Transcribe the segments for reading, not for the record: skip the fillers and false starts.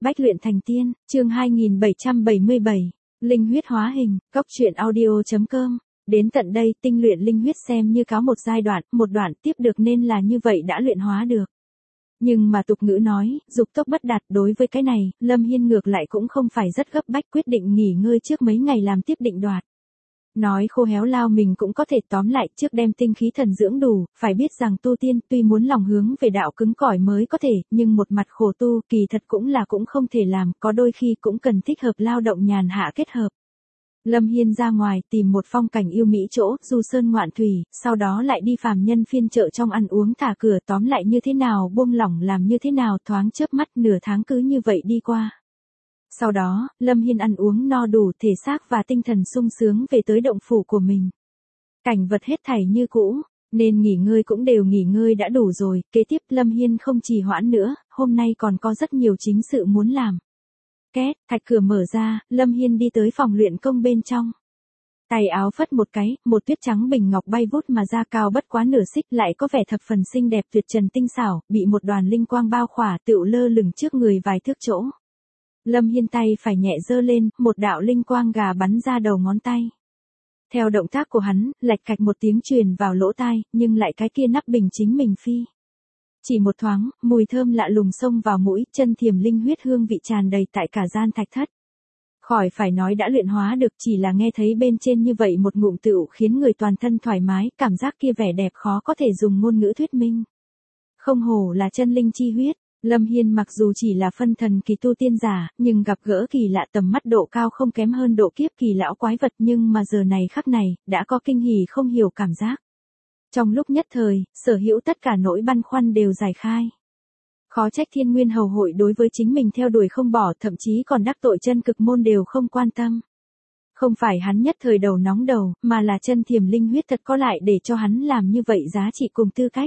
Bách luyện thành tiên, chương 2777, linh huyết hóa hình, góc truyện audio.com. Đến tận đây, tinh luyện linh huyết xem như có một giai đoạn, một đoạn tiếp được nên là như vậy đã luyện hóa được. Nhưng mà tục ngữ nói, dục tốc bất đạt, đối với cái này, Lâm Hiên ngược lại cũng không phải rất gấp bách, quyết định nghỉ ngơi trước mấy ngày làm tiếp định đoạt. Nói khô héo lao mình cũng có thể, tóm lại trước đem tinh khí thần dưỡng đủ, phải biết rằng tu tiên tuy muốn lòng hướng về đạo cứng cỏi mới có thể, nhưng một mặt khổ tu kỳ thật cũng không thể làm, có đôi khi cũng cần thích hợp lao động nhàn hạ kết hợp. Lâm Hiên ra ngoài tìm một phong cảnh yêu mỹ chỗ, du sơn ngoạn thủy, sau đó lại đi phàm nhân phiên chợ trong ăn uống thả cửa, tóm lại như thế nào buông lỏng làm như thế nào, thoáng chớp mắt nửa tháng cứ như vậy đi qua. Sau đó, Lâm Hiên ăn uống no đủ, thể xác và tinh thần sung sướng về tới động phủ của mình. Cảnh vật hết thảy như cũ, nên nghỉ ngơi cũng đều nghỉ ngơi đã đủ rồi, kế tiếp Lâm Hiên không trì hoãn nữa, hôm nay còn có rất nhiều chính sự muốn làm. Két, thạch cửa mở ra, Lâm Hiên đi tới phòng luyện công bên trong. Tay áo phất một cái, một tuyết trắng bình ngọc bay vút mà ra, cao bất quá nửa xích, lại có vẻ thập phần xinh đẹp tuyệt trần tinh xảo, bị một đoàn linh quang bao khỏa, tựu lơ lửng trước người vài thước chỗ. Lâm Hiên tay phải nhẹ giơ lên, một đạo linh quang gà bắn ra đầu ngón tay. Theo động tác của hắn, lạch cạch một tiếng truyền vào lỗ tai, nhưng lại cái kia nắp bình chính mình phi. Chỉ một thoáng, mùi thơm lạ lùng xông vào mũi, chân thiềm linh huyết hương vị tràn đầy tại cả gian thạch thất. Khỏi phải nói đã luyện hóa được, chỉ là nghe thấy bên trên như vậy một ngụm tựu khiến người toàn thân thoải mái, cảm giác kia vẻ đẹp khó có thể dùng ngôn ngữ thuyết minh. Không hổ là chân linh chi huyết. Lâm Hiên mặc dù chỉ là phân thần kỳ tu tiên giả, nhưng gặp gỡ kỳ lạ tầm mắt độ cao không kém hơn độ kiếp kỳ lão quái vật, nhưng mà giờ này khắc này, đã có kinh hỉ không hiểu cảm giác. Trong lúc nhất thời, sở hữu tất cả nỗi băn khoăn đều giải khai. Khó trách Thiên Nguyên Hầu hội đối với chính mình theo đuổi không bỏ, thậm chí còn đắc tội chân cực môn đều không quan tâm. Không phải hắn nhất thời đầu nóng đầu, mà là chân thiềm linh huyết thật có lại để cho hắn làm như vậy giá trị cùng tư cách.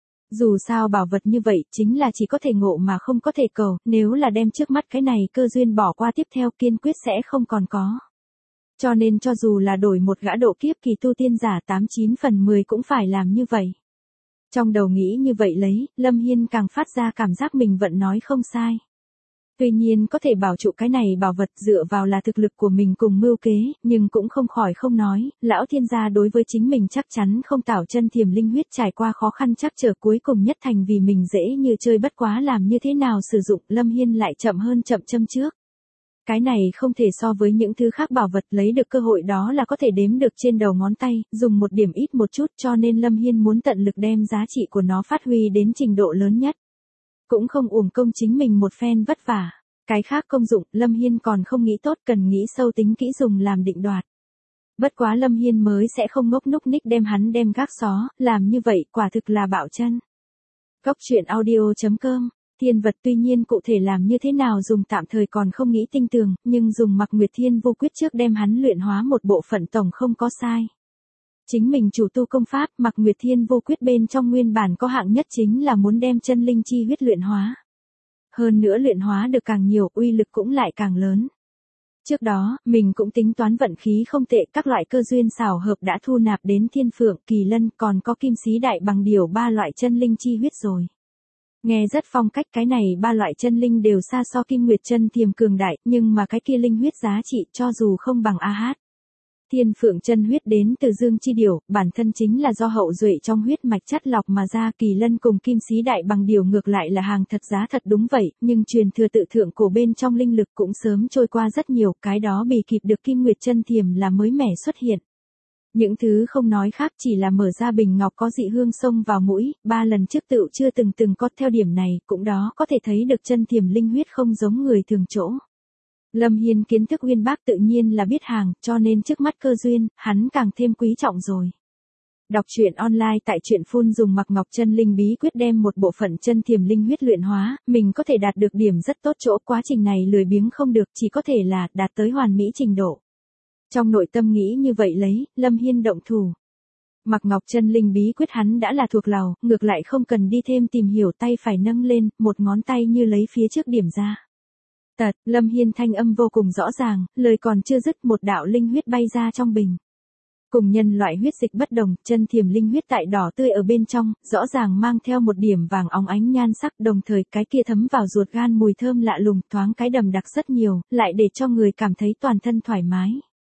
Dù sao bảo vật như vậy chính là chỉ có thể ngộ mà không có thể cầu, nếu là đem trước mắt cái này cơ duyên bỏ qua tiếp theo kiên quyết sẽ không còn có. Cho nên cho dù là đổi một gã độ kiếp kỳ tu tiên giả 89 phần 10 cũng phải làm như vậy. Trong đầu nghĩ như vậy lấy, Lâm Hiên càng phát ra cảm giác mình vẫn nói không sai. Tuy nhiên có thể bảo trụ cái này bảo vật dựa vào là thực lực của mình cùng mưu kế, nhưng cũng không khỏi không nói, lão thiên gia đối với chính mình chắc chắn không tạo chân thiềm linh huyết trải qua khó khăn chắc trở cuối cùng nhất thành vì mình dễ như chơi, bất quá làm như thế nào sử dụng, Lâm Hiên lại chậm hơn chậm châm trước. Cái này không thể so với những thứ khác, bảo vật lấy được cơ hội đó là có thể đếm được trên đầu ngón tay, dùng một điểm ít một chút, cho nên Lâm Hiên muốn tận lực đem giá trị của nó phát huy đến trình độ lớn nhất. Cũng không uổng công chính mình một phen vất vả. Cái khác công dụng, Lâm Hiên còn không nghĩ tốt, cần nghĩ sâu tính kỹ dùng làm định đoạt. Bất quá Lâm Hiên mới sẽ không ngốc núc ních đem hắn đem gác xó, làm như vậy quả thực là bạo chân. Góc truyện audio.com. Thiên vật tuy nhiên cụ thể làm như thế nào dùng tạm thời còn không nghĩ tinh tường, nhưng dùng Mặc Nguyệt Thiên Vô Quyết trước đem hắn luyện hóa một bộ phận tổng không có sai. Chính mình chủ tu công pháp, Mặc Nguyệt Thiên Vô Quyết bên trong nguyên bản có hạng nhất chính là muốn đem chân linh chi huyết luyện hóa. Hơn nữa luyện hóa được càng nhiều, uy lực cũng lại càng lớn. Trước đó, mình cũng tính toán vận khí không tệ, các loại cơ duyên xảo hợp đã thu nạp đến Thiên Phượng, Kỳ Lân, còn có Kim Xí Đại Bằng Điểu, ba loại chân linh chi huyết rồi. Nghe rất phong cách, cái này ba loại chân linh đều xa so Kim Nguyệt chân thiềm cường đại, nhưng mà cái kia linh huyết giá trị cho dù không bằng AH. Thiên Phượng chân huyết đến từ Dương Chi Điểu, bản thân chính là do hậu duệ trong huyết mạch chất lọc mà ra, Kỳ Lân cùng Kim Xí Đại Bằng Điểu ngược lại là hàng thật giá thật, đúng vậy, nhưng truyền thừa tự thượng cổ bên trong linh lực cũng sớm trôi qua rất nhiều, cái đó bị kịp được Kim Nguyệt chân thiềm là mới mẻ xuất hiện. Những thứ không nói khác, chỉ là mở ra bình ngọc có dị hương xông vào mũi, 3 lần trước tựu chưa từng có, theo điểm này, cũng đó có thể thấy được chân thiềm linh huyết không giống người thường chỗ. Lâm Hiên kiến thức uyên bác tự nhiên là biết hàng, cho nên trước mắt cơ duyên, hắn càng thêm quý trọng rồi. Đọc truyện online tại truyện phun dùng Mặc Ngọc chân linh bí quyết đem một bộ phận chân thiềm linh huyết luyện hóa, mình có thể đạt được điểm rất tốt chỗ, quá trình này lười biếng không được, chỉ có thể là đạt tới hoàn mỹ trình độ. Trong nội tâm nghĩ như vậy lấy, Lâm Hiên động thủ. Mặc Ngọc chân linh bí quyết hắn đã là thuộc lòng, ngược lại không cần đi thêm tìm hiểu, tay phải nâng lên, một ngón tay như lấy phía trước điểm ra. Tật, Lâm Hiên thanh âm vô cùng rõ ràng, lời còn chưa dứt, một đạo linh huyết bay ra trong bình. Cùng nhân loại huyết dịch bất đồng, chân thiềm linh huyết tại đỏ tươi ở bên trong, rõ ràng mang theo một điểm vàng óng ánh nhan sắc, đồng thời cái kia thấm vào ruột gan mùi thơm lạ lùng, thoáng cái đậm đặc rất nhiều, lại để cho người cảm thấy toàn thân thoải mái.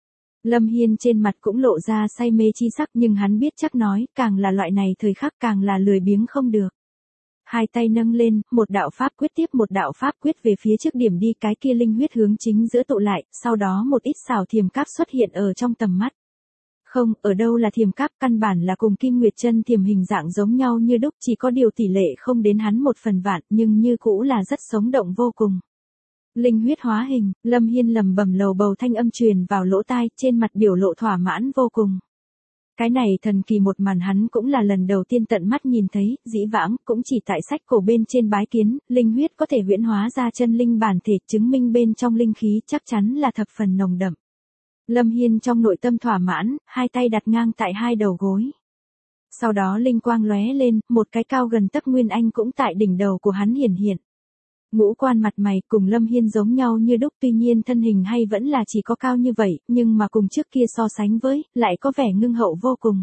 Lâm Hiên trên mặt cũng lộ ra say mê chi sắc, nhưng hắn biết chắc nói, càng là loại này thời khắc càng là lười biếng không được. Hai tay nâng lên, một đạo pháp quyết tiếp một đạo pháp quyết về phía trước điểm đi, cái kia linh huyết hướng chính giữa tụ lại, sau đó một ít xảo thiềm cáp xuất hiện ở trong tầm mắt. Không, ở đâu là thiềm cáp, căn bản là cùng Kim Nguyệt chân thiềm hình dạng giống nhau như đúc, chỉ có điều tỷ lệ không đến hắn 1/1000, nhưng như cũ là rất sống động vô cùng. Linh huyết hóa hình, Lâm Hiên lầm bầm lầu bầu, thanh âm truyền vào lỗ tai, trên mặt biểu lộ thỏa mãn vô cùng. Cái này thần kỳ một màn hắn cũng là lần đầu tiên tận mắt nhìn thấy, dĩ vãng cũng chỉ tại sách cổ bên trên bái kiến, linh huyết có thể huyễn hóa ra chân linh bản thể, chứng minh bên trong linh khí chắc chắn là thập phần nồng đậm. Lâm Hiên trong nội tâm thỏa mãn, hai tay đặt ngang tại hai đầu gối. Sau đó linh quang lóe lên, một cái cao gần tấc nguyên anh cũng tại đỉnh đầu của hắn hiển hiện. Ngũ quan mặt mày cùng Lâm Hiên giống nhau như đúc, tuy nhiên thân hình hay vẫn là chỉ có cao như vậy, nhưng mà cùng trước kia so sánh với, lại có vẻ ngưng hậu vô cùng.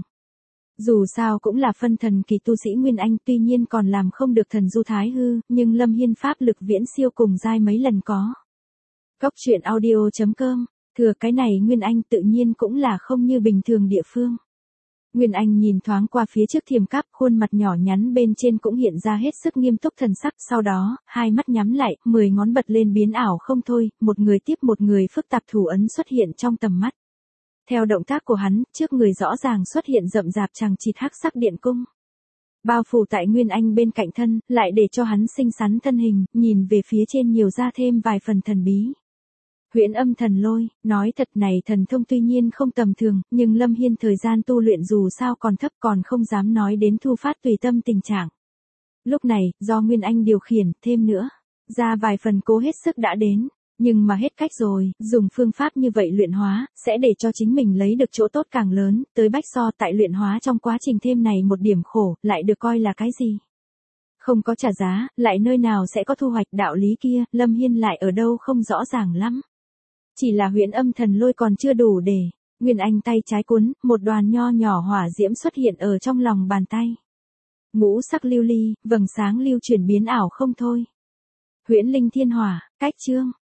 Dù sao cũng là phân thần kỳ tu sĩ Nguyên Anh, tuy nhiên còn làm không được thần du thái hư, nhưng Lâm Hiên pháp lực viễn siêu cùng giai mấy lần có. Cốc truyện audio.com, thừa cái này Nguyên Anh tự nhiên cũng là không như bình thường địa phương. Nguyên Anh nhìn thoáng qua phía trước thiềm cáp, khuôn mặt nhỏ nhắn bên trên cũng hiện ra hết sức nghiêm túc thần sắc, sau đó, hai mắt nhắm lại, 10 ngón bật lên biến ảo không thôi, một người tiếp một người phức tạp thủ ấn xuất hiện trong tầm mắt. Theo động tác của hắn, trước người rõ ràng xuất hiện rậm rạp chằng chịt hắc sắc điện cung. Bao phủ tại Nguyên Anh bên cạnh thân, lại để cho hắn xinh xắn thân hình, nhìn về phía trên nhiều ra thêm vài phần thần bí. Huyễn âm thần lôi, nói thật này thần thông tuy nhiên không tầm thường, nhưng Lâm Hiên thời gian tu luyện dù sao còn thấp, còn không dám nói đến thu phát tùy tâm tình trạng. Lúc này, do Nguyên Anh điều khiển, thêm nữa, ra vài phần cố hết sức đã đến, nhưng mà hết cách rồi, dùng phương pháp như vậy luyện hóa, sẽ để cho chính mình lấy được chỗ tốt càng lớn, tới bách so tại luyện hóa trong quá trình thêm này một điểm khổ, lại được coi là cái gì? Không có trả giá, lại nơi nào sẽ có thu hoạch, đạo lý kia, Lâm Hiên lại ở đâu không rõ ràng lắm. Chỉ là huyễn âm thần lôi còn chưa đủ để, Nguyên Anh tay trái cuốn, một đoàn nho nhỏ hỏa diễm xuất hiện ở trong lòng bàn tay. Ngũ sắc lưu ly, vầng sáng lưu chuyển biến ảo không thôi. Huyễn linh thiên hỏa, cách chương.